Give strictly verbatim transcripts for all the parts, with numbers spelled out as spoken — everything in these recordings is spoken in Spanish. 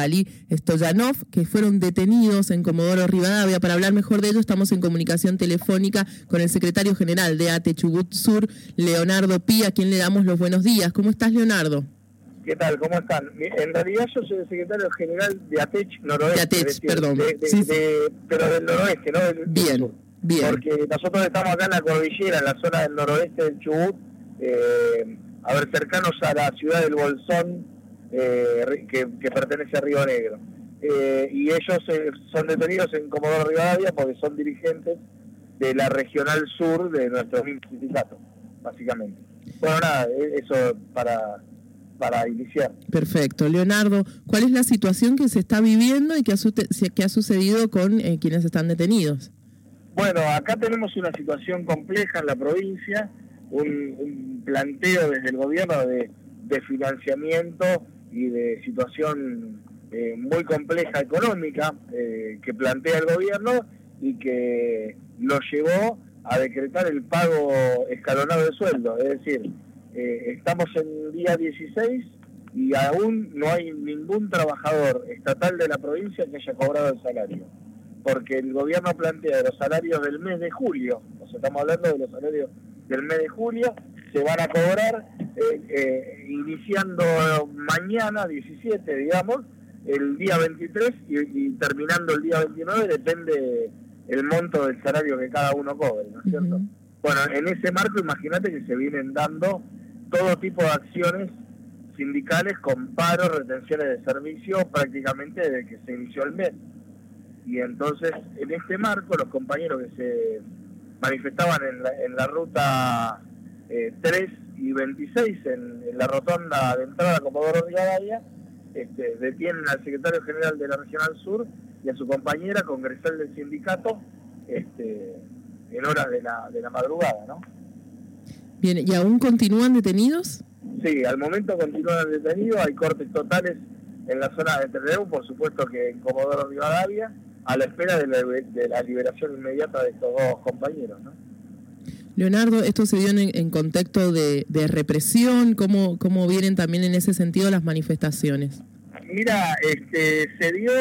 Ali Stoyanov, que fueron detenidos en Comodoro Rivadavia. Para hablar mejor de ello, estamos en comunicación telefónica con el secretario general de ATE Chubut Sur, Leonardo Pi, a quien le damos los buenos días. ¿Cómo estás, Leonardo? ¿Qué tal? ¿Cómo están? En realidad yo soy el secretario general de ATECH Noroeste. De ATECH, decir, perdón. De, de, sí. de, pero del noroeste, ¿no? Del, bien, del sur. bien. Porque nosotros estamos acá en la cordillera, en la zona del noroeste del Chubut, eh, a ver, cercanos a la ciudad del Bolsón, eh, que, que pertenece a Río Negro. Eh, y ellos eh, son detenidos en Comodoro Rivadavia porque son dirigentes de la regional sur de nuestro mismo sindicato, básicamente. Bueno, nada, eso para... para iniciar. Perfecto. Leonardo, ¿cuál es la situación que se está viviendo y que ha, su que ha sucedido con eh, quienes están detenidos? Bueno, acá tenemos una situación compleja en la provincia, un, un planteo desde el gobierno de, de financiamiento y de situación eh, muy compleja económica eh, que plantea el gobierno y que lo llevó a decretar el pago escalonado de sueldo, es decir, Eh, estamos en el día dieciséis y aún no hay ningún trabajador estatal de la provincia que haya cobrado el salario, porque el gobierno plantea los salarios del mes de julio, o sea, estamos hablando de los salarios del mes de julio, se van a cobrar eh, eh, iniciando mañana, diecisiete, digamos, el día veintitrés y, y terminando el día veintinueve, depende el monto del salario que cada uno cobre, ¿no es cierto? Uh-huh. Bueno, en ese marco imagínate que se vienen dando todo tipo de acciones sindicales con paros, retenciones de servicio prácticamente desde que se inició el mes. Y entonces, en este marco, los compañeros que se manifestaban en la, en la ruta eh, tres y veintiséis, en, en la rotonda de entrada a Comodoro Rivadavia, este, detienen al secretario general de la Regional Sur y a su compañera congresal del sindicato este, en horas de la, de la madrugada, ¿no? Bien, ¿y aún continúan detenidos? Sí, al momento continúan detenidos, hay cortes totales en la zona de Terreu, por supuesto que en Comodoro Rivadavia, a la espera de la, de la liberación inmediata de estos dos compañeros, ¿no? Leonardo, esto se dio en, en contexto de, de represión, ¿cómo, cómo vienen también en ese sentido las manifestaciones? Mira, este, se dio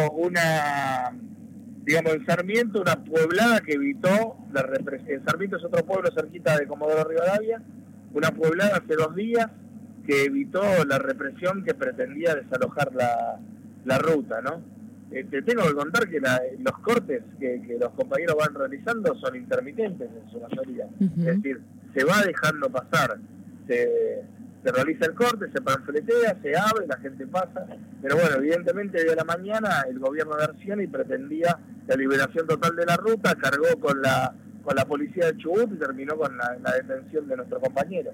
una... digamos, en Sarmiento, una pueblada que evitó la represión. Sarmiento es otro pueblo cerquita de Comodoro Rivadavia, una pueblada hace dos días que evitó la represión que pretendía desalojar la, la ruta, ¿no? Este, tengo que contar que la, los cortes que, que los compañeros van realizando son intermitentes en su mayoría. Uh-huh. Es decir, se va dejando pasar, se, se realiza el corte, se panfletea, se abre, la gente pasa, pero bueno, evidentemente de la mañana el gobierno de Arcioni pretendía la liberación total de la ruta, cargó con la con la policía de Chubut y terminó con la, la detención de nuestro compañero.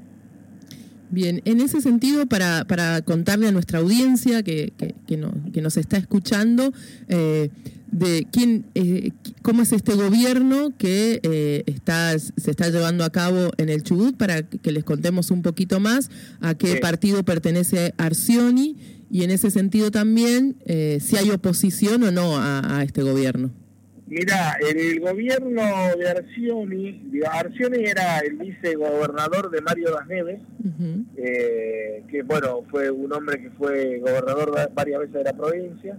Bien, en ese sentido, para, para contarle a nuestra audiencia que, que, que, no, que nos está escuchando, eh, de quién, eh, cómo es este gobierno que eh, está, se está llevando a cabo en el Chubut, para que les contemos un poquito más a qué sí. partido pertenece Arcioni, y en ese sentido también eh, si hay oposición o no a, a este gobierno. Mira, el gobierno de Arcioni, Arcioni era el vicegobernador de Mario Das Neves, uh-huh. eh, que bueno, fue un hombre que fue gobernador varias veces de la provincia,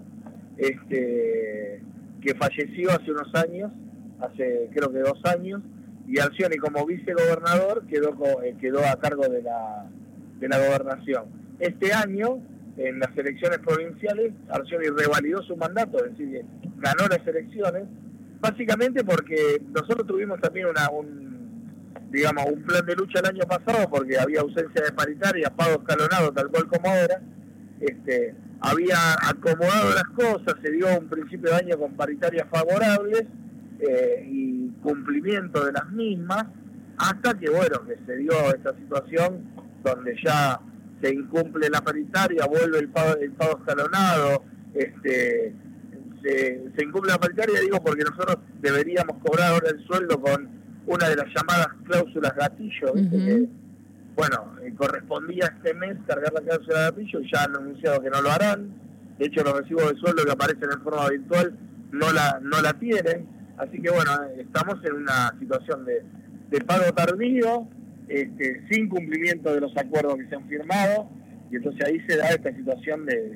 este, que falleció hace unos años, hace creo que dos años, y Arcioni como vicegobernador quedó, quedó a cargo de la, de la gobernación. Este año, en las elecciones provinciales, Arcioni revalidó su mandato, es decir, ganó las elecciones, básicamente porque nosotros tuvimos también una, un, digamos, un plan de lucha el año pasado, porque había ausencia de paritaria, pago escalonado, tal cual como ahora, este, había acomodado las cosas, se dio un principio de año con paritarias favorables eh, y cumplimiento de las mismas, hasta que, bueno, que se dio esta situación donde ya se incumple la paritaria, vuelve el pago, el pago escalonado, este... Se, se incumple la paritaria, digo, porque nosotros deberíamos cobrar ahora el sueldo con una de las llamadas cláusulas gatillo, ¿viste? Uh-huh. Que, bueno, eh, correspondía este mes cargar la cláusula gatillo y ya han anunciado que no lo harán. De hecho, los recibos de sueldo que aparecen en forma virtual no la no la tienen. Así que, bueno, estamos en una situación de, de pago tardío, este, sin cumplimiento de los acuerdos que se han firmado, y entonces ahí se da esta situación de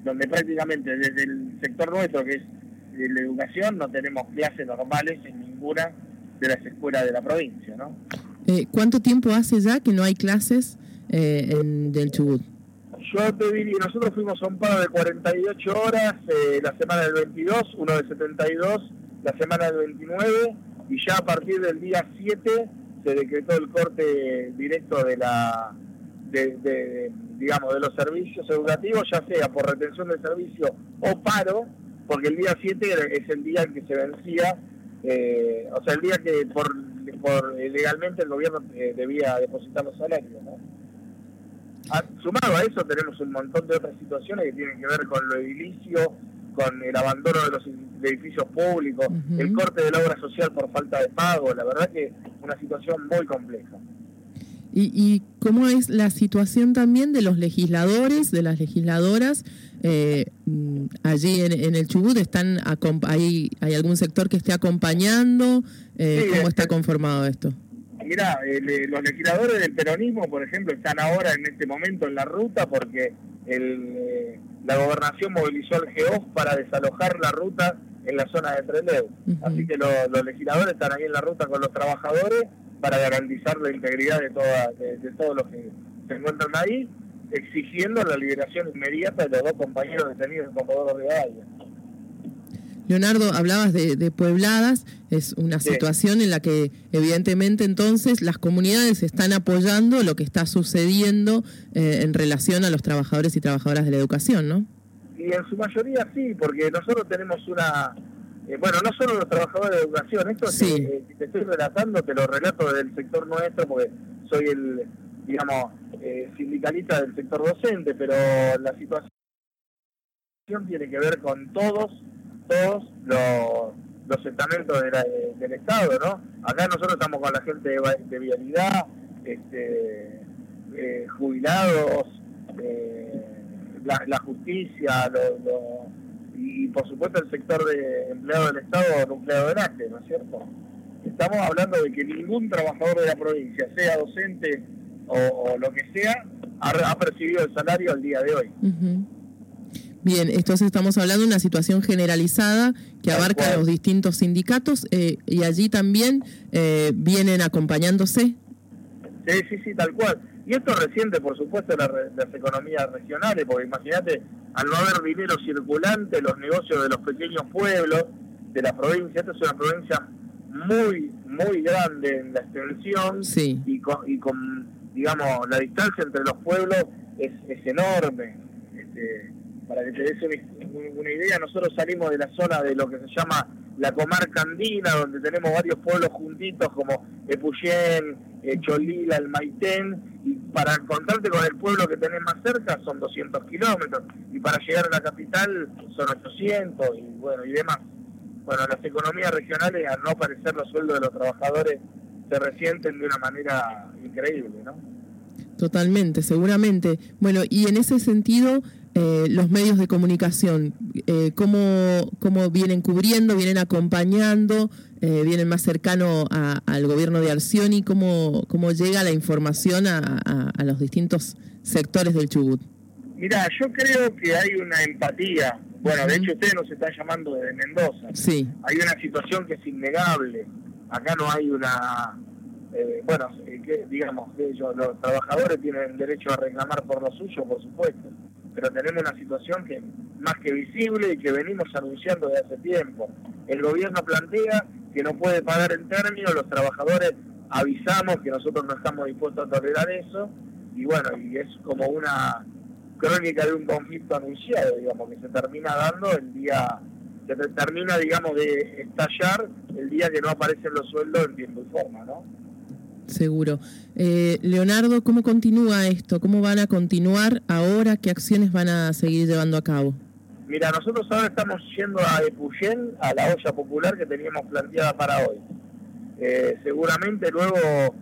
donde prácticamente desde el sector nuestro, que es de la educación, no tenemos clases normales en ninguna de las escuelas de la provincia, ¿no? Eh, ¿Cuánto tiempo hace ya que no hay clases eh, en del Chubut? Yo te diría, nosotros fuimos a un paro de cuarenta y ocho horas eh, la semana del veintidós, uno de setenta y dos la semana del veintinueve, y ya a partir del día siete se decretó el corte directo de la de, de digamos de los servicios educativos, ya sea por retención de servicio o paro, porque el día siete es el día en que se vencía, eh, o sea, el día que por, por legalmente el gobierno eh, debía depositar los salarios, ¿no? Sumado a eso tenemos un montón de otras situaciones que tienen que ver con lo edilicio, con el abandono de los edificios públicos, uh-huh. el corte de la obra social por falta de pago. La verdad que una situación muy compleja. ¿Y, y cómo es la situación también de los legisladores, de las legisladoras? Eh, allí en, en el Chubut, están hay, ¿hay algún sector que esté acompañando? Eh, sí, ¿Cómo está conformado esto? Mirá, eh, los legisladores del peronismo, por ejemplo, están ahora en este momento en la ruta porque el, eh, la gobernación movilizó al G E O F para desalojar la ruta en la zona de Trelew. Uh-huh. Así que lo, los legisladores están ahí en la ruta con los trabajadores para garantizar la integridad de, toda, de, de todos los que se encuentran ahí, exigiendo la liberación inmediata de los dos compañeros detenidos en Comodoro Rivadavia. Leonardo, hablabas de, de puebladas, es una sí. situación en la que evidentemente entonces las comunidades están apoyando lo que está sucediendo eh, en relación a los trabajadores y trabajadoras de la educación, ¿no? Y en su mayoría sí, porque nosotros tenemos una, eh, bueno, no solo los trabajadores de educación, esto sí. que, eh, te estoy relatando, te lo relato del sector nuestro, porque soy el, digamos, eh, sindicalista del sector docente, pero la situación tiene que ver con todos, todos los, los estamentos de la, de, del Estado, ¿no? Acá nosotros estamos con la gente de, de vialidad, este, eh, jubilados, eh, la, la justicia, lo, lo, y por supuesto el sector de empleado del Estado nucleado de Nace, ¿no es cierto? Estamos hablando de que ningún trabajador de la provincia, sea docente o, o lo que sea, ha, ha percibido el salario al día de hoy. Uh-huh. Bien, entonces estamos hablando de una situación generalizada que tal abarca cual. Los distintos sindicatos eh, y allí también eh, vienen acompañándose. Sí, sí, sí, tal cual. Y esto reciente, por supuesto, las, las economías regionales, porque imagínate, al no haber dinero circulante, los negocios de los pequeños pueblos de la provincia, esta es una provincia muy, muy grande en la extensión sí. y, con, y con, digamos, la distancia entre los pueblos es, es enorme. Este, Para que te des una, una idea, nosotros salimos de la zona de lo que se llama la comarca andina, donde tenemos varios pueblos juntitos como Epuyén, eh, Cholila, el Maitén, y para encontrarte con el pueblo que tenés más cerca son doscientos kilómetros, y para llegar a la capital son ochocientos, y bueno, y demás. Bueno, las economías regionales, al no aparecer los sueldos de los trabajadores, se resienten de una manera increíble, ¿no? Totalmente, seguramente. Bueno, y en ese sentido, eh, los medios de comunicación, eh, ¿cómo, cómo vienen cubriendo, vienen acompañando, eh, vienen más cercano a, al gobierno de Arcioni? ¿Cómo, cómo llega la información a, a, a los distintos sectores del Chubut? Mirá, yo creo que hay una empatía. Bueno, de hecho ustedes nos están llamando desde Mendoza. Sí. Hay una situación que es innegable. Acá no hay una... Eh, bueno, eh, que, digamos, ellos, los trabajadores tienen derecho a reclamar por lo suyo, por supuesto, pero tenemos una situación que más que visible y que venimos anunciando desde hace tiempo. El gobierno plantea que no puede pagar en términos, los trabajadores avisamos que nosotros no estamos dispuestos a tolerar eso, y bueno, y es como una crónica de un conflicto anunciado, digamos, que se termina dando el día, que se termina, digamos, de estallar el día que no aparecen los sueldos en tiempo y forma, ¿no? Seguro. Eh, Leonardo, ¿cómo continúa esto? ¿Cómo van a continuar ahora? ¿Qué acciones van a seguir llevando a cabo? Mira, nosotros ahora estamos yendo a Epuyén, a la olla popular que teníamos planteada para hoy. Eh, seguramente luego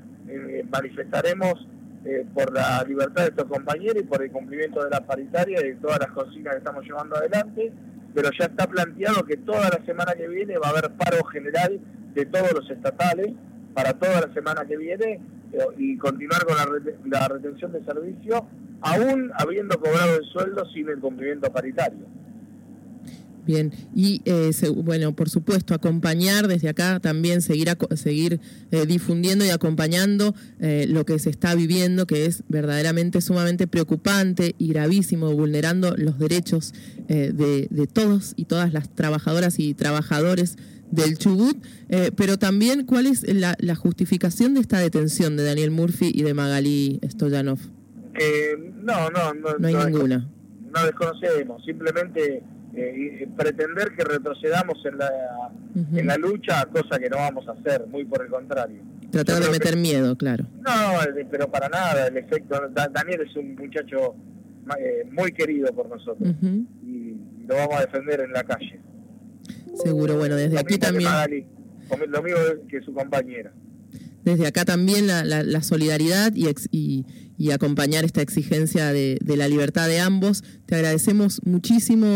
eh, manifestaremos eh, por la libertad de estos compañeros y por el cumplimiento de la paritaria y de todas las consignas que estamos llevando adelante, pero ya está planteado que toda la semana que viene va a haber paro general de todos los estatales, para toda la semana que viene, eh, y continuar con la, ret la retención de servicio aún habiendo cobrado el sueldo sin el cumplimiento paritario. Bien, y eh, se, bueno, por supuesto, acompañar desde acá también, seguir a, seguir eh, difundiendo y acompañando eh, lo que se está viviendo, que es verdaderamente sumamente preocupante y gravísimo, vulnerando los derechos eh, de, de todos y todas las trabajadoras y trabajadores del Chubut, eh, pero también cuál es la, la justificación de esta detención de Daniel Murphy y de Magalí Stoyanov. Eh, no, no, no, no hay no ninguna. No desconocemos, simplemente eh, pretender que retrocedamos en la, uh-huh. en la lucha, cosa que no vamos a hacer, muy por el contrario. Tratar de meter que, miedo, claro. No, pero para nada, el efecto, Daniel es un muchacho eh, muy querido por nosotros, uh-huh. y lo vamos a defender en la calle. Seguro, bueno, desde lo aquí también... Magali, lo mismo que su compañera. Desde acá también la, la, la solidaridad y, ex, y, y acompañar esta exigencia de, de la libertad de ambos. Te agradecemos muchísimo.